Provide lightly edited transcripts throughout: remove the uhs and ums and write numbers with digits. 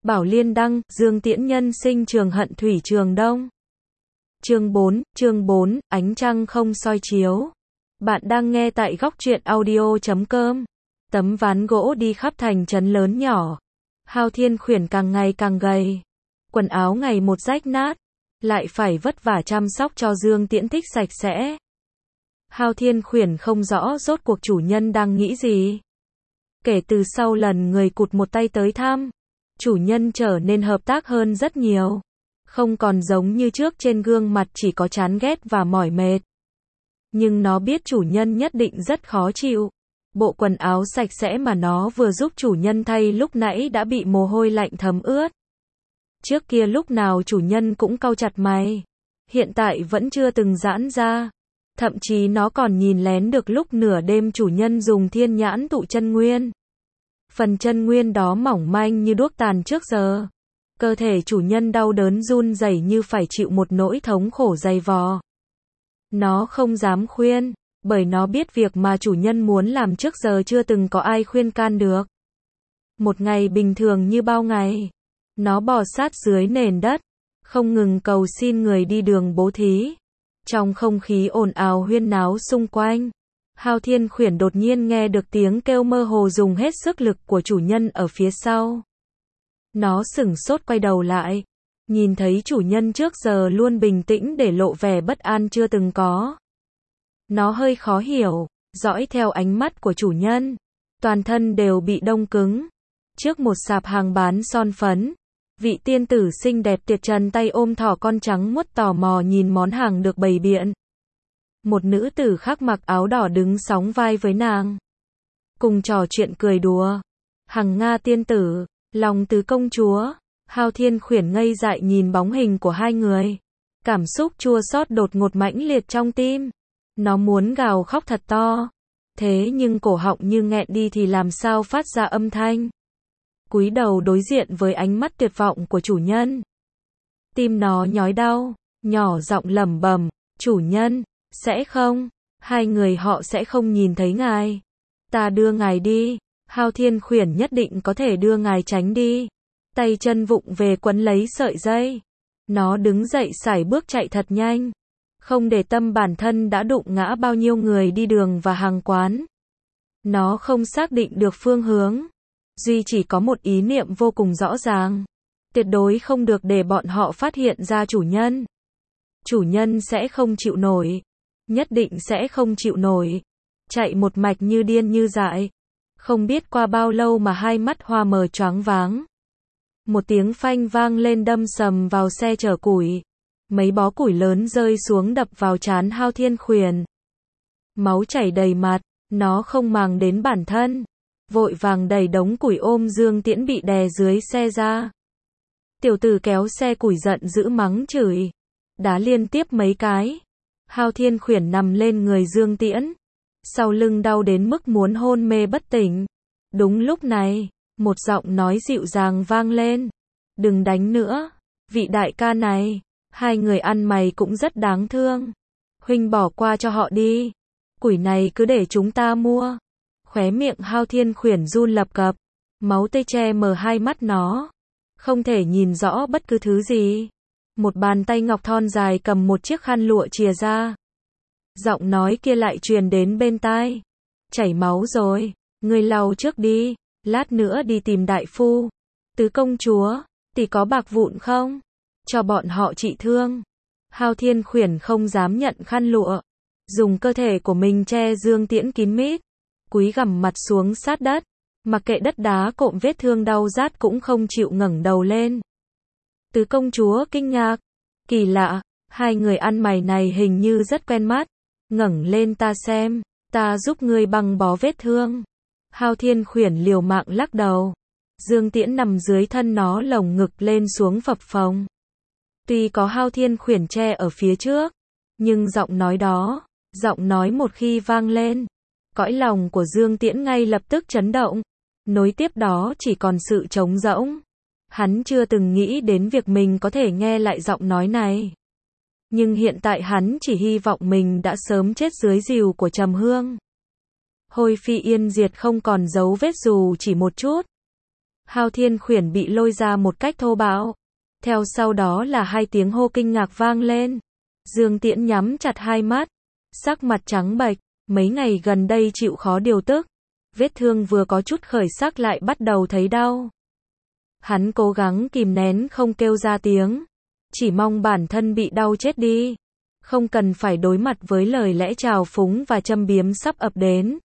Bảo Liên đăng, Dương Tiễn nhân sinh trường hận thủy trường đông. Chương 4, ánh trăng không soi chiếu. Bạn đang nghe tại góc truyện audio.com. Tấm ván gỗ đi khắp thành trấn lớn nhỏ. Hao Thiên Khuyển càng ngày càng gầy. Quần áo ngày một rách nát. Lại phải vất vả chăm sóc cho Dương Tiễn thích sạch sẽ. Hao Thiên Khuyển không rõ rốt cuộc chủ nhân đang nghĩ gì. Kể từ sau lần người cụt một tay tới thăm, chủ nhân trở nên hợp tác hơn rất nhiều. Không còn giống như trước trên gương mặt chỉ có chán ghét và mỏi mệt. Nhưng nó biết chủ nhân nhất định rất khó chịu. Bộ quần áo sạch sẽ mà nó vừa giúp chủ nhân thay lúc nãy đã bị mồ hôi lạnh thấm ướt. Trước kia lúc nào chủ nhân cũng cau chặt mày. Hiện tại vẫn chưa từng giãn ra. Thậm chí nó còn nhìn lén được lúc nửa đêm chủ nhân dùng thiên nhãn tụ chân nguyên. Phần chân nguyên đó mỏng manh như đuốc tàn trước giờ. Cơ thể chủ nhân đau đớn run rẩy như phải chịu một nỗi thống khổ dày vò. Nó không dám khuyên, bởi nó biết việc mà chủ nhân muốn làm trước giờ chưa từng có ai khuyên can được. Một ngày bình thường như bao ngày, nó bò sát dưới nền đất, không ngừng cầu xin người đi đường bố thí. Trong không khí ồn ào huyên náo xung quanh, Hao Thiên Khuyển đột nhiên nghe được tiếng kêu mơ hồ dùng hết sức lực của chủ nhân ở phía sau. Nó sửng sốt quay đầu lại, nhìn thấy chủ nhân trước giờ luôn bình tĩnh để lộ vẻ bất an chưa từng có. Nó hơi khó hiểu, dõi theo ánh mắt của chủ nhân, toàn thân đều bị đông cứng. Trước một sạp hàng bán son phấn, vị tiên tử xinh đẹp tuyệt trần tay ôm thỏ con trắng muốt tò mò nhìn món hàng được bày biện. Một nữ tử khác mặc áo đỏ đứng sóng vai với nàng, cùng trò chuyện cười đùa. Hằng Nga tiên tử, lòng tứ công chúa. Hao Thiên Khuyển ngây dại nhìn bóng hình của hai người. Cảm xúc chua xót đột ngột mãnh liệt trong tim. Nó muốn gào khóc thật to. Thế nhưng cổ họng như nghẹn đi thì làm sao phát ra âm thanh. Cúi đầu đối diện với ánh mắt tuyệt vọng của chủ nhân. Tim nó nhói đau, nhỏ giọng lẩm bẩm, chủ nhân, sẽ không, hai người họ sẽ không nhìn thấy ngài. Ta đưa ngài đi. Hao Thiên Khuyển nhất định có thể đưa ngài tránh đi. Tay chân vụng về quấn lấy sợi dây. Nó đứng dậy sải bước chạy thật nhanh. Không để tâm bản thân đã đụng ngã bao nhiêu người đi đường và hàng quán. Nó không xác định được phương hướng. Duy chỉ có một ý niệm vô cùng rõ ràng. Tuyệt đối không được để bọn họ phát hiện ra chủ nhân. Chủ nhân sẽ không chịu nổi. Nhất định sẽ không chịu nổi. Chạy một mạch như điên như dại. Không biết qua bao lâu mà hai mắt hoa mờ choáng váng. Một tiếng phanh vang lên đâm sầm vào xe chở củi. Mấy bó củi lớn rơi xuống đập vào trán Hao Thiên Khuyển. Máu chảy đầy mặt, nó không màng đến bản thân. Vội vàng đẩy đống củi ôm Dương Tiễn bị đè dưới xe ra. Tiểu tử kéo xe củi giận dữ mắng chửi. Đá liên tiếp mấy cái. Hao Thiên Khuyển nằm lên người Dương Tiễn. Sau lưng đau đến mức muốn hôn mê bất tỉnh. Đúng lúc này, một giọng nói dịu dàng vang lên. Đừng đánh nữa, vị đại ca này, hai người ăn mày cũng rất đáng thương. Huynh bỏ qua cho họ đi, củi này cứ để chúng ta mua. Khóe miệng Hao Thiên Khuyển run lập cập, máu tươi che mờ hai mắt nó. Không thể nhìn rõ bất cứ thứ gì. Một bàn tay ngọc thon dài cầm một chiếc khăn lụa chìa ra. Giọng nói kia lại truyền đến bên tai. Chảy máu rồi, ngươi lau trước đi, lát nữa đi tìm đại phu. Tứ công chúa, tỷ có bạc vụn không? Cho bọn họ trị thương. Hao Thiên Khuyển không dám nhận khăn lụa. Dùng cơ thể của mình che Dương Tiễn kín mít. Cúi gằm mặt xuống sát đất. Mặc kệ đất đá cộm vết thương đau rát cũng không chịu ngẩng đầu lên. Tứ công chúa kinh ngạc. Kỳ lạ, hai người ăn mày này hình như rất quen mắt. Ngẩng lên ta xem, ta giúp ngươi băng bó vết thương. Hao Thiên Khuyển liều mạng lắc đầu. Dương Tiễn nằm dưới thân nó lồng ngực lên xuống phập phồng. Tuy có Hao Thiên Khuyển che ở phía trước, nhưng giọng nói đó, giọng nói một khi vang lên, cõi lòng của Dương Tiễn ngay lập tức chấn động. Nối tiếp đó chỉ còn sự trống rỗng. Hắn chưa từng nghĩ đến việc mình có thể nghe lại giọng nói này. Nhưng hiện tại hắn chỉ hy vọng mình đã sớm chết dưới dìu của Trầm Hương. Hôi phi yên diệt không còn dấu vết dù chỉ một chút. Hao Thiên Khuyển bị lôi ra một cách thô bạo. Theo sau đó là hai tiếng hô kinh ngạc vang lên. Dương Tiễn nhắm chặt hai mắt, sắc mặt trắng bệch, mấy ngày gần đây chịu khó điều tức, vết thương vừa có chút khởi sắc lại bắt đầu thấy đau. Hắn cố gắng kìm nén không kêu ra tiếng, chỉ mong bản thân bị đau chết đi, không cần phải đối mặt với lời lẽ trào phúng và châm biếm sắp ập đến.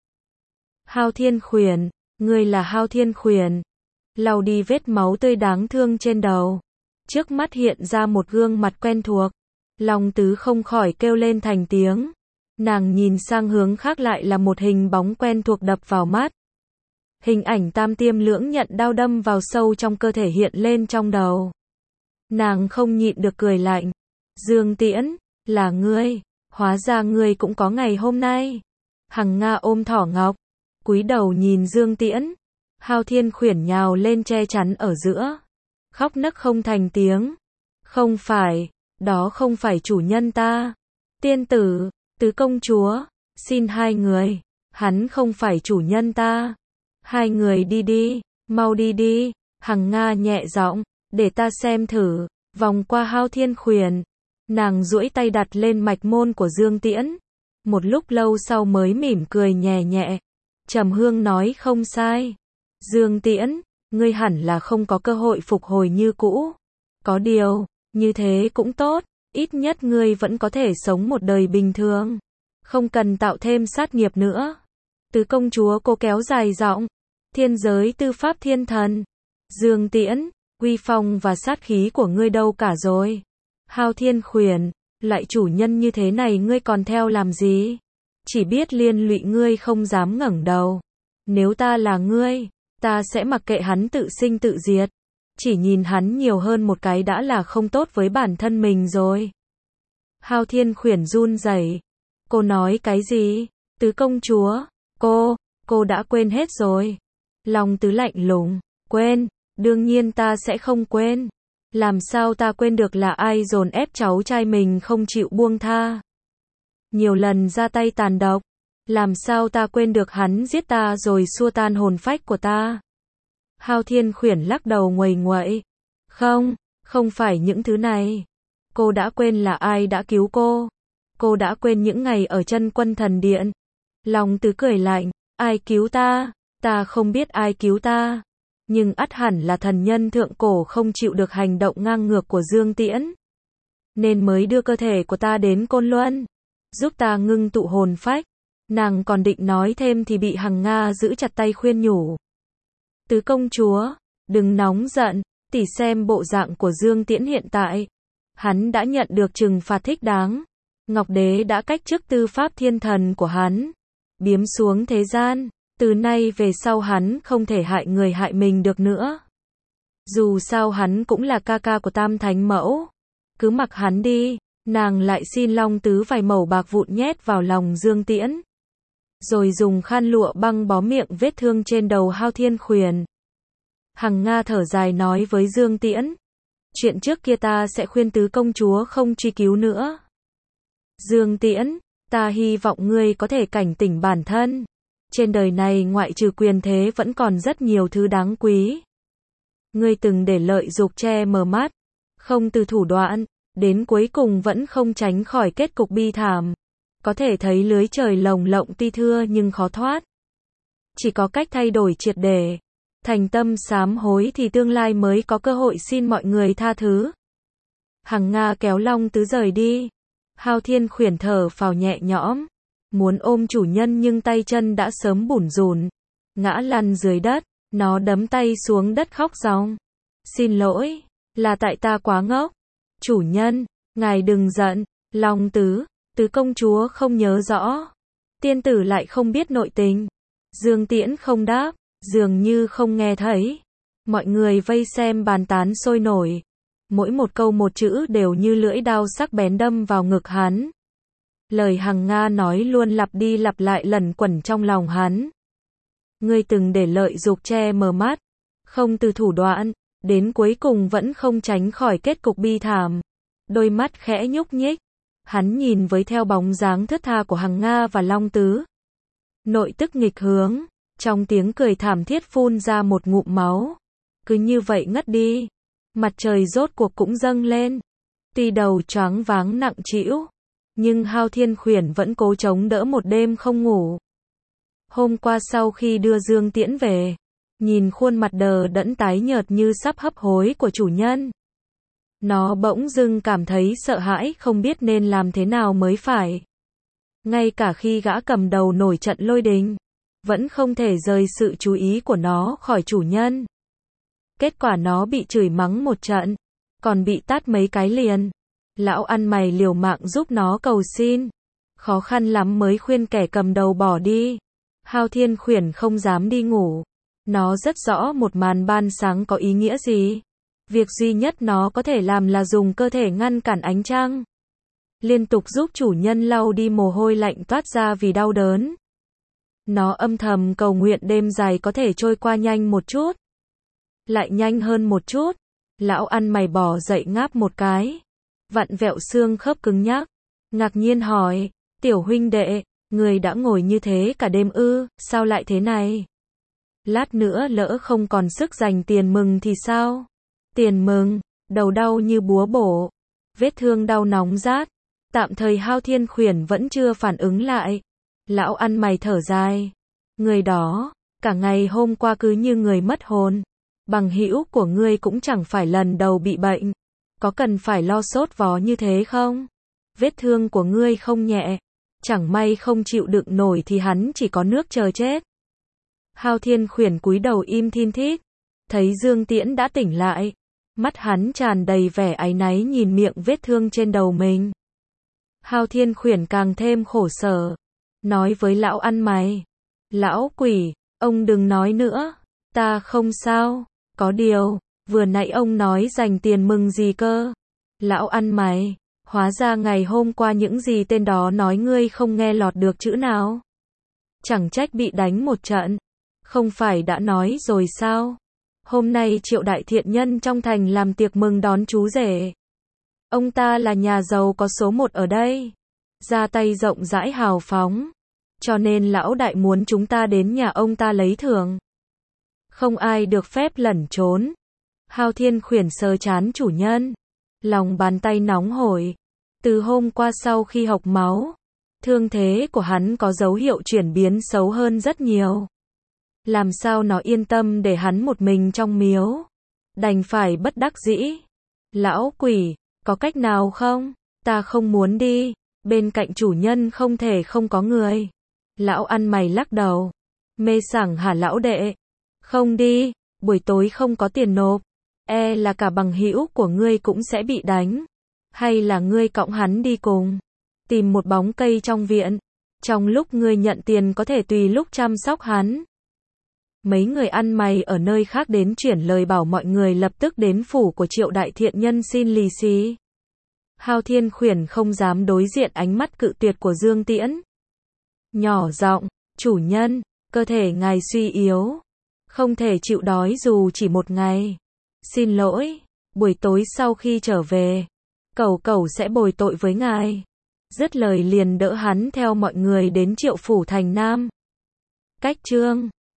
Hao Thiên Khuyển, ngươi là Hao Thiên Khuyển. Lau đi vết máu tươi đáng thương trên đầu. Trước mắt hiện ra một gương mặt quen thuộc. Long Tứ không khỏi kêu lên thành tiếng. Nàng nhìn sang hướng khác lại là một hình bóng quen thuộc đập vào mắt. Hình ảnh Tam Tiêm Lưỡng Nhận đao đâm vào sâu trong cơ thể hiện lên trong đầu. Nàng không nhịn được cười lạnh. Dương Tiễn, là ngươi, hóa ra ngươi cũng có ngày hôm nay. Hằng Nga ôm thỏ ngọc, cúi đầu nhìn Dương Tiễn. Hao Thiên Khuyển nhào lên che chắn ở giữa, khóc nấc không thành tiếng. Không phải, đó không phải chủ nhân ta. Tiên tử, tứ công chúa, xin hai người, hắn không phải chủ nhân ta. Hai người đi đi, mau đi đi. Hằng Nga nhẹ giọng, để ta xem thử. Vòng qua Hao Thiên Khuyển, nàng duỗi tay đặt lên mạch môn của Dương Tiễn. Một lúc lâu sau mới mỉm cười nhẹ nhẹ. Trầm Hương nói không sai. Dương Tiễn, ngươi hẳn là không có cơ hội phục hồi như cũ. Có điều, như thế cũng tốt, ít nhất ngươi vẫn có thể sống một đời bình thường. Không cần tạo thêm sát nghiệp nữa. Tứ công chúa cô kéo dài giọng. Thiên giới tư pháp thiên thần. Dương Tiễn, uy phong và sát khí của ngươi đâu cả rồi? Hao Thiên Khuyển, lại chủ nhân như thế này ngươi còn theo làm gì? Chỉ biết liên lụy ngươi không dám ngẩng đầu. Nếu ta là ngươi, ta sẽ mặc kệ hắn tự sinh tự diệt. Chỉ nhìn hắn nhiều hơn một cái đã là không tốt với bản thân mình rồi. Hao Thiên Khuyển run rẩy. Cô nói cái gì? Tứ công chúa, cô đã quên hết rồi. Long Tứ lạnh lùng, quên, đương nhiên ta sẽ không quên. Làm sao ta quên được là ai dồn ép cháu trai mình không chịu buông tha. Nhiều lần ra tay tàn độc. Làm sao ta quên được hắn giết ta rồi xua tan hồn phách của ta. Hao Thiên Khuyển lắc đầu nguầy nguậy. Không phải những thứ này. Cô đã quên là ai đã cứu cô. Cô đã quên những ngày ở Chân Quân Thần Điện. Long Tứ cười lạnh, ai cứu ta? Ta không biết ai cứu ta. Nhưng ắt hẳn là thần nhân thượng cổ không chịu được hành động ngang ngược của Dương Tiễn. Nên mới đưa cơ thể của ta đến Côn Luân. Giúp ta ngưng tụ hồn phách. Nàng còn định nói thêm thì bị Hằng Nga giữ chặt tay khuyên nhủ. Tứ công chúa, đừng nóng giận, tỉ xem bộ dạng của Dương Tiễn hiện tại. Hắn đã nhận được trừng phạt thích đáng. Ngọc Đế đã cách chức tư pháp thiên thần của hắn. Biếm xuống thế gian, từ nay về sau hắn không thể hại người hại mình được nữa. Dù sao hắn cũng là ca ca của Tam Thánh Mẫu. Cứ mặc hắn đi, nàng lại xin Long Tứ vài mẩu bạc vụn nhét vào lòng Dương Tiễn. Rồi dùng khăn lụa băng bó miệng vết thương trên đầu Hao Thiên Khuyển. Hằng Nga thở dài nói với Dương Tiễn. Chuyện trước kia ta sẽ khuyên tứ công chúa không truy cứu nữa. Dương Tiễn, ta hy vọng ngươi có thể cảnh tỉnh bản thân. Trên đời này ngoại trừ quyền thế vẫn còn rất nhiều thứ đáng quý. Ngươi từng để lợi dục che mờ mắt, không từ thủ đoạn, đến cuối cùng vẫn không tránh khỏi kết cục bi thảm. Có thể thấy lưới trời lồng lộng tuy thưa nhưng khó thoát. Chỉ có cách thay đổi triệt để, thành tâm sám hối thì tương lai mới có cơ hội xin mọi người tha thứ. Hằng Nga kéo Long Tứ rời đi. Hao Thiên Khuyển thở phào nhẹ nhõm, muốn ôm chủ nhân nhưng tay chân đã sớm bủn rủn, ngã lăn dưới đất, nó đấm tay xuống đất khóc ròng. Xin lỗi, là tại ta quá ngốc. Chủ nhân, ngài đừng giận. Long Tứ, tứ công chúa không nhớ rõ. Tiên tử lại không biết nội tình. Dương Tiễn không đáp, dường như không nghe thấy. Mọi người vây xem bàn tán sôi nổi. Mỗi một câu một chữ đều như lưỡi đao sắc bén đâm vào ngực hắn. Lời Hằng Nga nói luôn lặp đi lặp lại lẩn quẩn trong lòng hắn. Ngươi từng để lợi dục che mờ mắt, không từ thủ đoạn, đến cuối cùng vẫn không tránh khỏi kết cục bi thảm. Đôi mắt khẽ nhúc nhích, hắn nhìn với theo bóng dáng thướt tha của Hằng Nga và Long Tứ. Nội tức nghịch hướng, trong tiếng cười thảm thiết phun ra một ngụm máu. cứ như vậy ngất đi. Mặt trời rốt cuộc cũng dâng lên. Tuy đầu choáng váng nặng trĩu, nhưng Hao Thiên Khuyển vẫn cố chống đỡ một đêm không ngủ. Hôm qua sau khi đưa Dương Tiễn về, nhìn khuôn mặt đờ đẫn tái nhợt như sắp hấp hối của chủ nhân, nó bỗng dưng cảm thấy sợ hãi không biết nên làm thế nào mới phải. Ngay cả khi gã cầm đầu nổi trận lôi đình, vẫn không thể rời sự chú ý của nó khỏi chủ nhân. Kết quả nó bị chửi mắng một trận, còn bị tát mấy cái liền. Lão ăn mày liều mạng giúp nó cầu xin, khó khăn lắm mới khuyên kẻ cầm đầu bỏ đi. Hao Thiên Khuyển không dám đi ngủ. Nó rất rõ một màn ban sáng có ý nghĩa gì. Việc duy nhất nó có thể làm là dùng cơ thể ngăn cản ánh trăng. Liên tục giúp chủ nhân lau đi mồ hôi lạnh toát ra vì đau đớn. Nó âm thầm cầu nguyện đêm dài có thể trôi qua nhanh một chút. Lại nhanh hơn một chút. Lão ăn mày bò dậy ngáp một cái, vặn vẹo xương khớp cứng nhắc, ngạc nhiên hỏi, tiểu huynh đệ, người đã ngồi như thế cả đêm ư, sao lại thế này? Lát nữa lỡ không còn sức dành tiền mừng thì sao? Tiền mừng, đầu đau như búa bổ, vết thương đau nóng rát, tạm thời Hao Thiên Khuyển vẫn chưa phản ứng lại. Lão ăn mày thở dài, người đó, cả ngày hôm qua cứ như người mất hồn. Bằng hữu của ngươi cũng chẳng phải lần đầu bị bệnh, có cần phải lo sốt vó như thế không? Vết thương của ngươi không nhẹ, chẳng may không chịu đựng nổi thì hắn chỉ có nước chờ chết. Hao Thiên Khuyển cúi đầu im thin thít, thấy Dương Tiễn đã tỉnh lại, mắt hắn tràn đầy vẻ áy náy nhìn miệng vết thương trên đầu mình. Hao Thiên Khuyển càng thêm khổ sở, nói với lão ăn mày, lão quỷ, ông đừng nói nữa, ta không sao. Có điều, vừa nãy ông nói dành tiền mừng gì cơ? Lão ăn mày, hóa ra ngày hôm qua những gì tên đó nói ngươi không nghe lọt được chữ nào. Chẳng trách bị đánh một trận. Không phải đã nói rồi sao? Hôm nay Triệu đại thiện nhân trong thành làm tiệc mừng đón chú rể. Ông ta là nhà giàu có số một ở đây. Ra tay rộng rãi hào phóng. Cho nên lão đại muốn chúng ta đến nhà ông ta lấy thưởng. Không ai được phép lẩn trốn. Hao Thiên Khuyển sờ trán chủ nhân. Lòng bàn tay nóng hổi. Từ hôm qua sau khi hộc máu, thương thế của hắn có dấu hiệu chuyển biến xấu hơn rất nhiều. Làm sao nó yên tâm để hắn một mình trong miếu? Đành phải bất đắc dĩ. Lão quỷ, có cách nào không? Ta không muốn đi. Bên cạnh chủ nhân không thể không có người. Lão ăn mày lắc đầu. Mê sảng hả lão đệ? Không đi, buổi tối không có tiền nộp, e là cả bằng hữu của ngươi cũng sẽ bị đánh. Hay là ngươi cõng hắn đi cùng, tìm một bóng cây trong viện, trong lúc ngươi nhận tiền có thể tùy lúc chăm sóc hắn. Mấy người ăn mày ở nơi khác đến chuyển lời bảo mọi người lập tức đến phủ của Triệu đại thiện nhân xin lì xì. Hao Thiên Khuyển không dám đối diện ánh mắt cự tuyệt của Dương Tiễn. Nhỏ giọng, chủ nhân, cơ thể ngài suy yếu. Không thể chịu đói dù chỉ một ngày. Xin lỗi, buổi tối sau khi trở về, cẩu sẽ bồi tội với ngài. Dứt lời liền đỡ hắn theo mọi người đến Triệu phủ thành Nam. Cách chương